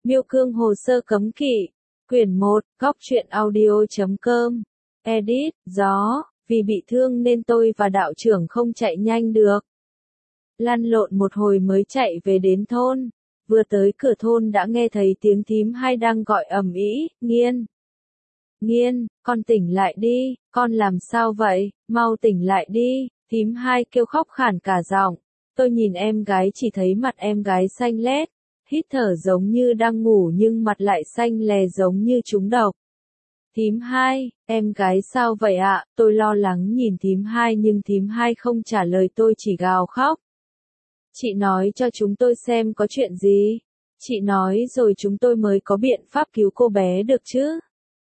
Miêu Cương hồ sơ cấm kỵ. Quyển 1, Góc truyện audio.com. Edit, gió, vì bị thương nên tôi và đạo trưởng không chạy nhanh được. Lăn lộn một hồi mới chạy về đến thôn. Vừa tới cửa thôn đã nghe thấy tiếng thím hai đang gọi ầm ĩ, Nghiên. Nghiên, con tỉnh lại đi, con làm sao vậy, mau tỉnh lại đi, thím hai kêu khóc khản cả giọng. Tôi nhìn em gái chỉ thấy mặt em gái xanh lét, hít thở giống như đang ngủ nhưng mặt lại xanh lè giống như trúng độc. Thím hai, em gái sao vậy ạ? Tôi lo lắng nhìn thím hai nhưng thím hai không trả lời, tôi chỉ gào khóc. Chị nói cho chúng tôi xem có chuyện gì. Chị nói rồi chúng tôi mới có biện pháp cứu cô bé được chứ.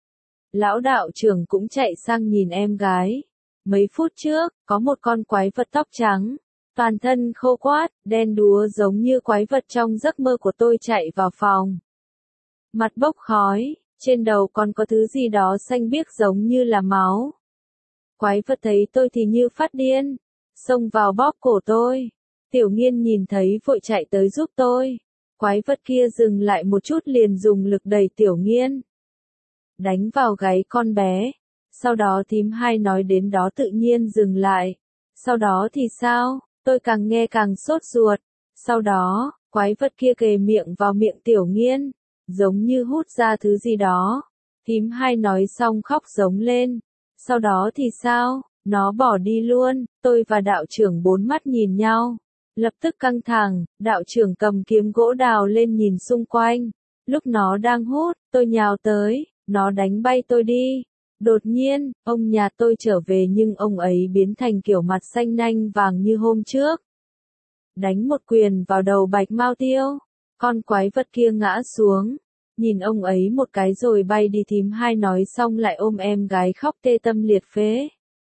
Lão đạo trưởng cũng chạy sang nhìn em gái. Mấy phút trước, có một con quái vật tóc trắng, toàn thân khô quát, đen đúa giống như quái vật trong giấc mơ của tôi chạy vào phòng. Mặt bốc khói, trên đầu còn có thứ gì đó xanh biếc giống như là máu. Quái vật thấy tôi thì như phát điên, xông vào bóp cổ tôi. Tiểu Nghiên nhìn thấy vội chạy tới giúp tôi. Quái vật kia dừng lại một chút liền dùng lực đẩy Tiểu Nghiên, đánh vào gáy con bé. Sau đó thím hai nói đến đó tự nhiên dừng lại. Sau đó thì sao? Tôi càng nghe càng sốt ruột. Sau đó, quái vật kia kề miệng vào miệng Tiểu Nghiên, giống như hút ra thứ gì đó. Thím hai nói xong khóc giống lên. Sau đó thì sao? Nó bỏ đi luôn. Tôi và đạo trưởng bốn mắt nhìn nhau. Lập tức căng thẳng, đạo trưởng cầm kiếm gỗ đào lên nhìn xung quanh. Lúc nó đang hút, tôi nhào tới, nó đánh bay tôi đi. Đột nhiên, ông nhà tôi trở về nhưng ông ấy biến thành kiểu mặt xanh nanh vàng như hôm trước. Đánh một quyền vào đầu Bạch Mao Tiêu. Con quái vật kia ngã xuống. Nhìn ông ấy một cái rồi bay đi. Thím hai nói xong lại ôm em gái khóc tê tâm liệt phế.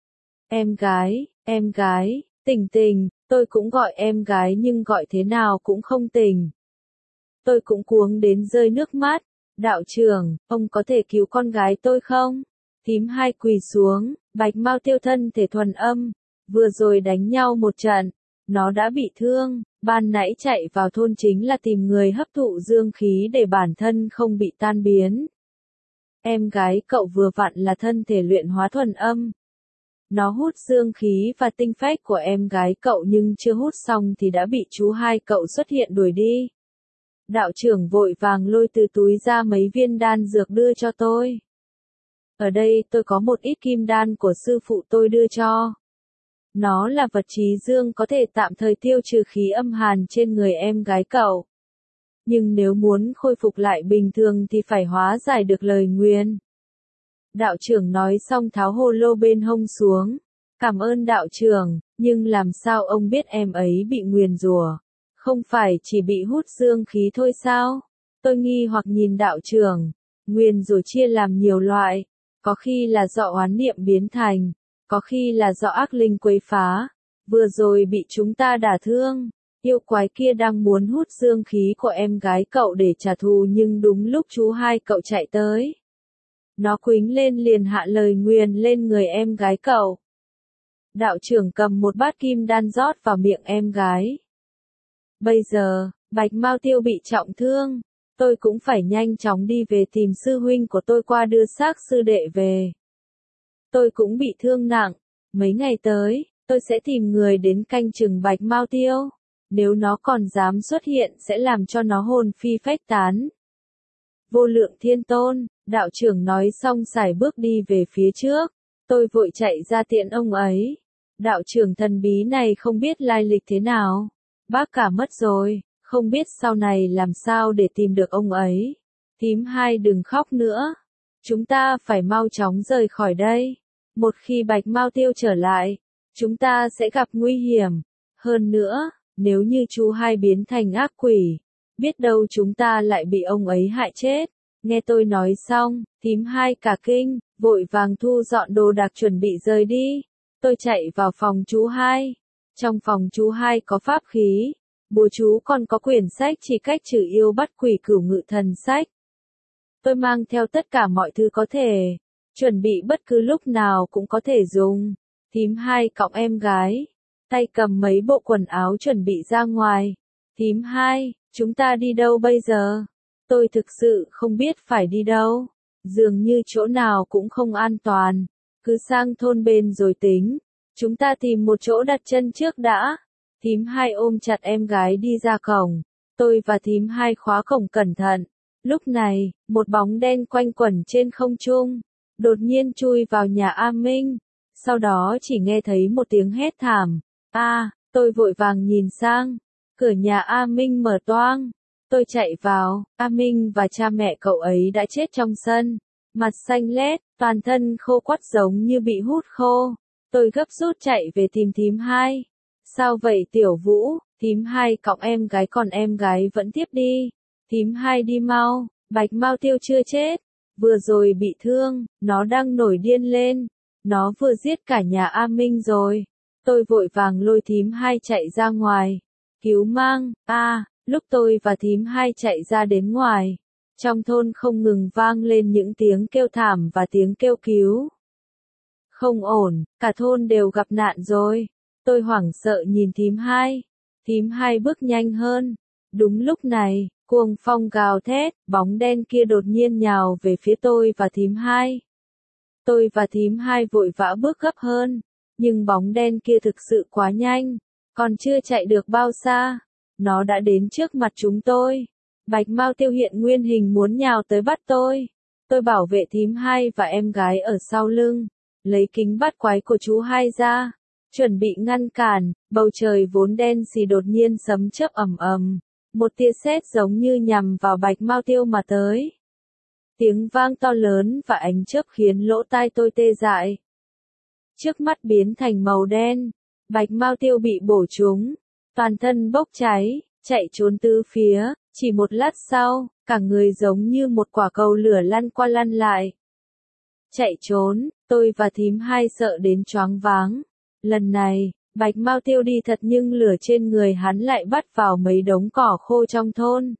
Em gái, tỉnh tỉnh, tôi cũng gọi em gái nhưng gọi thế nào cũng không tỉnh. Tôi cũng cuống đến rơi nước mắt. Đạo trưởng, ông có thể cứu con gái tôi không? Thím hai quỳ xuống, Bạch Mao Tiêu thân thể thuần âm, vừa rồi đánh nhau một trận, nó đã bị thương, ban nãy chạy vào thôn chính là tìm người hấp thụ dương khí để bản thân không bị tan biến. Em gái cậu vừa vặn là thân thể luyện hóa thuần âm. Nó hút dương khí và tinh phách của em gái cậu nhưng chưa hút xong thì đã bị chú hai cậu xuất hiện đuổi đi. Đạo trưởng vội vàng lôi từ túi ra mấy viên đan dược đưa cho tôi. Ở đây tôi có một ít kim đan của sư phụ tôi đưa cho. Nó là vật trí dương có thể tạm thời tiêu trừ khí âm hàn trên người em gái cậu. Nhưng nếu muốn khôi phục lại bình thường thì phải hóa giải được lời nguyền. Đạo trưởng nói xong tháo hồ lô bên hông xuống. Cảm ơn đạo trưởng, nhưng làm sao ông biết em ấy bị nguyền rủa? Không phải chỉ bị hút dương khí thôi sao? Tôi nghi hoặc nhìn đạo trưởng. Nguyền rủa chia làm nhiều loại. Có khi là do oán niệm biến thành, có khi là do ác linh quấy phá. Vừa rồi bị chúng ta đả thương, yêu quái kia đang muốn hút dương khí của em gái cậu để trả thù nhưng đúng lúc chú hai cậu chạy tới. Nó quýnh lên liền hạ lời nguyền lên người em gái cậu. Đạo trưởng cầm một bát kim đan rót vào miệng em gái. Bây giờ, Bạch Mao Tiêu bị trọng thương. Tôi cũng phải nhanh chóng đi về tìm sư huynh của tôi qua đưa xác sư đệ về. Tôi cũng bị thương nặng. Mấy ngày tới, tôi sẽ tìm người đến canh chừng Bạch Mao Tiêu. Nếu nó còn dám xuất hiện sẽ làm cho nó hồn phi phách tán. Vô Lượng Thiên Tôn, đạo trưởng nói xong sải bước đi về phía trước. Tôi vội chạy ra tiện ông ấy. Đạo trưởng thần bí này không biết lai lịch thế nào. Bác cả mất rồi. Không biết sau này làm sao để tìm được ông ấy. Thím hai đừng khóc nữa. Chúng ta phải mau chóng rời khỏi đây. Một khi Bạch Mao Tiêu trở lại, chúng ta sẽ gặp nguy hiểm. Hơn nữa, nếu như chú hai biến thành ác quỷ, biết đâu chúng ta lại bị ông ấy hại chết. Nghe tôi nói xong, thím hai cả kinh, vội vàng thu dọn đồ đạc chuẩn bị rời đi. Tôi chạy vào phòng chú hai. Trong phòng chú hai có pháp khí. Bùa chú còn có quyển sách chỉ cách trừ yêu bắt quỷ cửu ngự thần sách. Tôi mang theo tất cả mọi thứ có thể, chuẩn bị bất cứ lúc nào cũng có thể dùng. Thím hai cõng em gái, tay cầm mấy bộ quần áo chuẩn bị ra ngoài. Thím hai, chúng ta đi đâu bây giờ? Tôi thực sự không biết phải đi đâu. Dường như chỗ nào cũng không an toàn. Cứ sang thôn bên rồi tính. Chúng ta tìm một chỗ đặt chân trước đã. Thím hai ôm chặt em gái đi ra cổng. Tôi và thím hai khóa cổng cẩn thận. Lúc này, một bóng đen quanh quẩn trên không trung. Đột nhiên chui vào nhà A Minh. Sau đó chỉ nghe thấy một tiếng hét thảm. Tôi vội vàng nhìn sang. Cửa nhà A Minh mở toang. Tôi chạy vào, A Minh và cha mẹ cậu ấy đã chết trong sân. Mặt xanh lét, toàn thân khô quắt giống như bị hút khô. Tôi gấp rút chạy về tìm thím hai. Sao vậy Tiểu Vũ? Thím hai cõng em gái còn em gái vẫn tiếp đi. Thím hai đi mau, Bạch Mao Tiêu chưa chết. Vừa rồi bị thương, nó đang nổi điên lên. Nó vừa giết cả nhà A Minh rồi. Tôi vội vàng lôi thím hai chạy ra ngoài. Cứu mang, lúc tôi và thím hai chạy ra đến ngoài. Trong thôn không ngừng vang lên những tiếng kêu thảm và tiếng kêu cứu. Không ổn, cả thôn đều gặp nạn rồi. Tôi hoảng sợ nhìn thím hai. Thím hai bước nhanh hơn. Đúng lúc này, cuồng phong gào thét, bóng đen kia đột nhiên nhào về phía tôi và thím hai. Tôi và thím hai vội vã bước gấp hơn. Nhưng bóng đen kia thực sự quá nhanh. Còn chưa chạy được bao xa. Nó đã đến trước mặt chúng tôi. Bạch Mao Tiêu hiện nguyên hình muốn nhào tới bắt tôi. Tôi bảo vệ thím hai và em gái ở sau lưng. Lấy kính bắt quái của chú hai ra. Chuẩn bị ngăn cản, bầu trời vốn đen xì đột nhiên sấm chớp ầm ầm. Một tia sét giống như nhằm vào Bạch Mao Tiêu mà tới. Tiếng vang to lớn và ánh chớp khiến lỗ tai tôi tê dại. Trước mắt biến thành màu đen. Bạch Mao Tiêu bị bổ trúng. Toàn thân bốc cháy, chạy trốn tứ phía. Chỉ một lát sau, cả người giống như một quả cầu lửa lăn qua lăn lại. Chạy trốn, tôi và thím hai sợ đến choáng váng. Lần này, Bạch Mao Tiêu đi thật nhưng lửa trên người hắn lại bắt vào mấy đống cỏ khô trong thôn.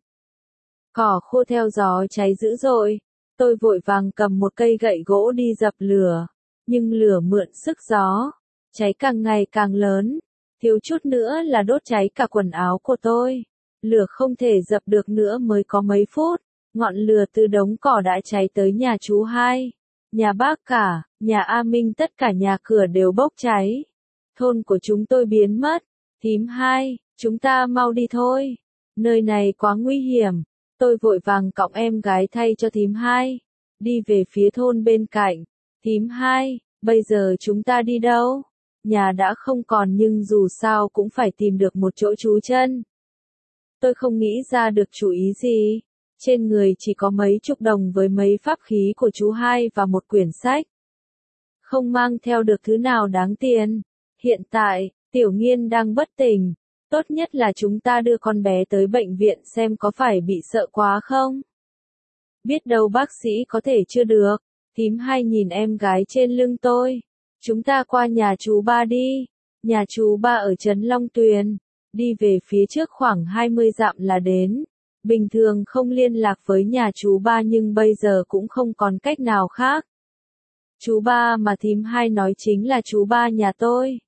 Cỏ khô theo gió cháy dữ dội. Tôi vội vàng cầm một cây gậy gỗ đi dập lửa. Nhưng lửa mượn sức gió. Cháy càng ngày càng lớn. Thiếu chút nữa là đốt cháy cả quần áo của tôi. Lửa không thể dập được nữa mới có mấy phút. Ngọn lửa từ đống cỏ đã cháy tới nhà chú hai. Nhà bác cả, nhà A Minh tất cả nhà cửa đều bốc cháy. Thôn của chúng tôi biến mất. Thím hai, chúng ta mau đi thôi. Nơi này quá nguy hiểm. Tôi vội vàng cõng em gái thay cho thím hai. Đi về phía thôn bên cạnh. Thím hai, bây giờ chúng ta đi đâu? Nhà đã không còn nhưng dù sao cũng phải tìm được một chỗ trú chân. Tôi không nghĩ ra được chủ ý gì. Trên người chỉ có mấy chục đồng với mấy pháp khí của chú hai và một quyển sách. Không mang theo được thứ nào đáng tiền. Hiện tại, Tiểu Nghiên đang bất tỉnh. Tốt nhất là chúng ta đưa con bé tới bệnh viện xem có phải bị sợ quá không. Biết đâu bác sĩ có thể chưa được. Thím hai nhìn em gái trên lưng tôi. Chúng ta qua nhà chú ba đi. Nhà chú ba ở trấn Long Tuyền. Đi về phía trước khoảng 20 dặm là đến. Bình thường không liên lạc với nhà chú ba nhưng bây giờ cũng không còn cách nào khác. Chú ba mà thím hai nói chính là chú ba nhà tôi.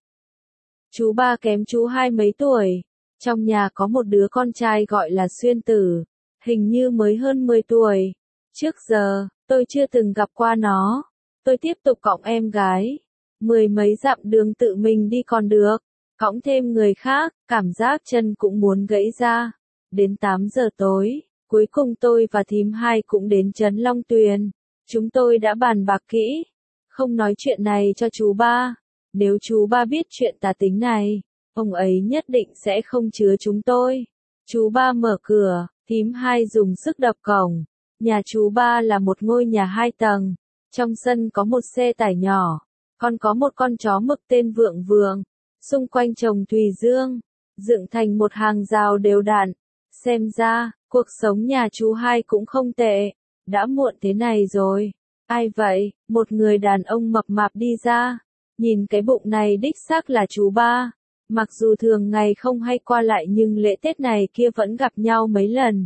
Chú ba kém chú hai mấy tuổi. Trong nhà có một đứa con trai gọi là Xuyên Tử. Hình như mới hơn 10 tuổi. Trước giờ, tôi chưa từng gặp qua nó. Tôi tiếp tục cõng em gái. 10 mấy dặm đường tự mình đi còn được. Cõng thêm người khác, cảm giác chân cũng muốn gãy ra. Đến 8 giờ tối, cuối cùng tôi và thím hai cũng đến trấn Long Tuyền. Chúng tôi đã bàn bạc kỹ. Không nói chuyện này cho chú ba. Nếu chú ba biết chuyện tà tính này, ông ấy nhất định sẽ không chứa chúng tôi. Chú ba mở cửa, thím hai dùng sức đập cổng. Nhà chú ba là một ngôi nhà 2 tầng. Trong sân có một xe tải nhỏ. Còn có một con chó mực tên Vượng Vượng. Xung quanh trồng thùy dương. Dựng thành một hàng rào đều đặn. Xem ra, cuộc sống nhà chú hai cũng không tệ. Đã muộn thế này rồi. Ai vậy? Một người đàn ông mập mạp đi ra. Nhìn cái bụng này đích xác là chú ba. Mặc dù thường ngày không hay qua lại nhưng lễ Tết này kia vẫn gặp nhau mấy lần.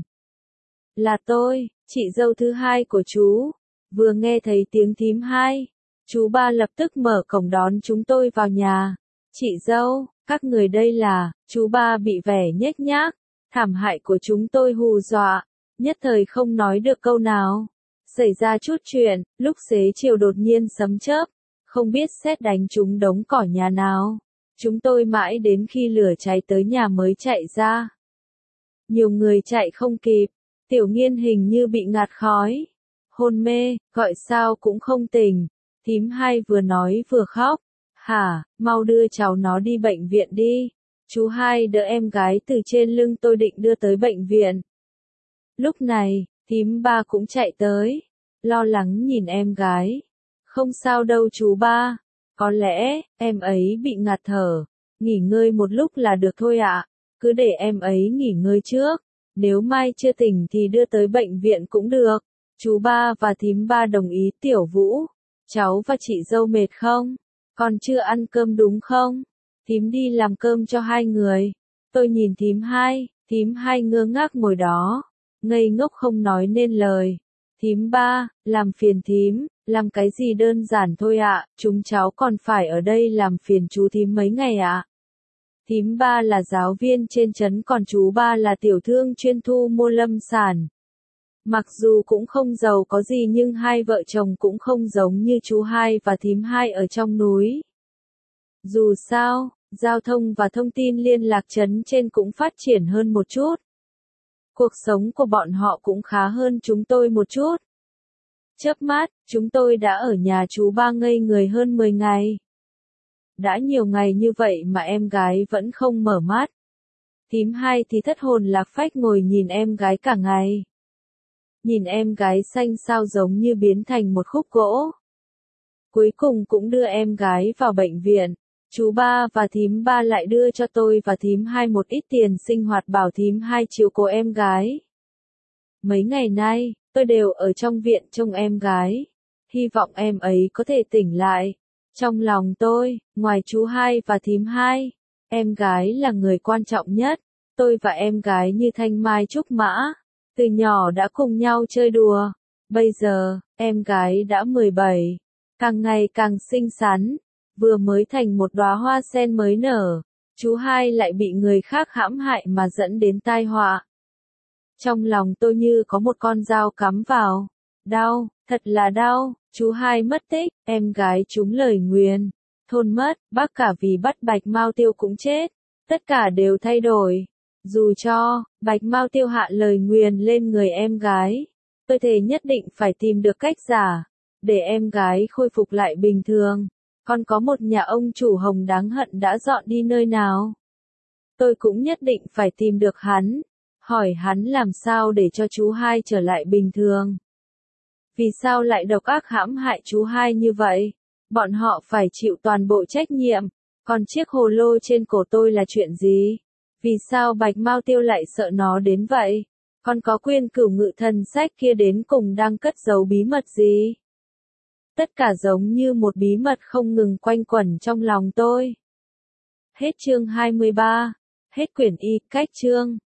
Là tôi, chị dâu thứ hai của chú. Vừa nghe thấy tiếng thím hai, chú ba lập tức mở cổng đón chúng tôi vào nhà. Chị dâu, các người đây là, chú ba bị vẻ nhếch nhác. Thảm hại của chúng tôi hù dọa. nhất thời không nói được câu nào. Xảy ra chút chuyện, lúc xế chiều đột nhiên sấm chớp, không biết sét đánh trúng đống cỏ nhà nào. Chúng tôi mãi đến khi lửa cháy tới nhà mới chạy ra. Nhiều người chạy không kịp, Tiểu Nghiên hình như bị ngạt khói, hôn mê, gọi sao cũng không tỉnh. Thím hai vừa nói vừa khóc. Hả, mau đưa cháu nó đi bệnh viện đi. Chú hai đỡ em gái từ trên lưng tôi định đưa tới bệnh viện. Lúc này, thím ba cũng chạy tới, lo lắng nhìn em gái. Không sao đâu chú ba, có lẽ, em ấy bị ngạt thở, nghỉ ngơi một lúc là được thôi ạ. Cứ để em ấy nghỉ ngơi trước, nếu mai chưa tỉnh thì đưa tới bệnh viện cũng được. Chú ba và thím ba đồng ý. Tiểu Vũ, cháu và chị dâu mệt không? Còn chưa ăn cơm đúng không? Thím đi làm cơm cho hai người. Tôi nhìn thím hai ngơ ngác ngồi đó, ngây ngốc không nói nên lời. Thím ba, làm phiền thím, làm cái gì đơn giản thôi ạ, chúng cháu còn phải ở đây làm phiền chú thím mấy ngày ạ. Thím ba là giáo viên trên trấn còn chú ba là tiểu thương chuyên thu mua lâm sản. Mặc dù cũng không giàu có gì nhưng hai vợ chồng cũng không giống như chú hai và thím hai ở trong núi. Dù sao, giao thông và thông tin liên lạc trấn trên cũng phát triển hơn một chút. Cuộc sống của bọn họ cũng khá hơn chúng tôi một chút. Chớp mắt, chúng tôi đã ở nhà chú ba ngây người hơn 10 ngày. Đã nhiều ngày như vậy mà em gái vẫn không mở mắt. Thím hai thì thất hồn lạc phách ngồi nhìn em gái cả ngày. Nhìn em gái xanh xao giống như biến thành một khúc gỗ. Cuối cùng cũng đưa em gái vào bệnh viện. Chú ba và thím ba lại đưa cho tôi và thím hai một ít tiền sinh hoạt bảo thím hai chiếu cố em gái. Mấy ngày nay, tôi đều ở trong viện trông em gái. Hy vọng em ấy có thể tỉnh lại. Trong lòng tôi, ngoài chú hai và thím hai, em gái là người quan trọng nhất. Tôi và em gái như thanh mai trúc mã, từ nhỏ đã cùng nhau chơi đùa. Bây giờ, em gái đã 17, càng ngày càng xinh xắn, vừa mới thành một đóa hoa sen mới nở. Chú hai lại bị người khác hãm hại mà dẫn đến tai họa. Trong lòng tôi như có một con dao cắm vào. Đau, thật là đau. Chú hai mất tích, em gái trúng lời nguyền, thôn mất, bác cả vì bắt Bạch Mao Tiêu cũng chết. Tất cả đều thay đổi. Dù cho Bạch Mao Tiêu hạ lời nguyền lên người em gái, tôi thề nhất định phải tìm được cách giả để em gái khôi phục lại bình thường. Còn có một nhà ông chủ hồng đáng hận đã dọn đi nơi nào? Tôi cũng nhất định phải tìm được hắn, hỏi hắn làm sao để cho chú hai trở lại bình thường. Vì sao lại độc ác hãm hại chú hai như vậy? Bọn họ phải chịu toàn bộ trách nhiệm. Còn chiếc hồ lô trên cổ tôi là chuyện gì? Vì sao Bạch Mao Tiêu lại sợ nó đến vậy? Còn có Quyên Cửu Ngự thần sách kia đến cùng đang cất giấu bí mật gì? Tất cả giống như một bí mật không ngừng quanh quẩn trong lòng tôi. Hết chương 23. Hết quyển y, cách chương.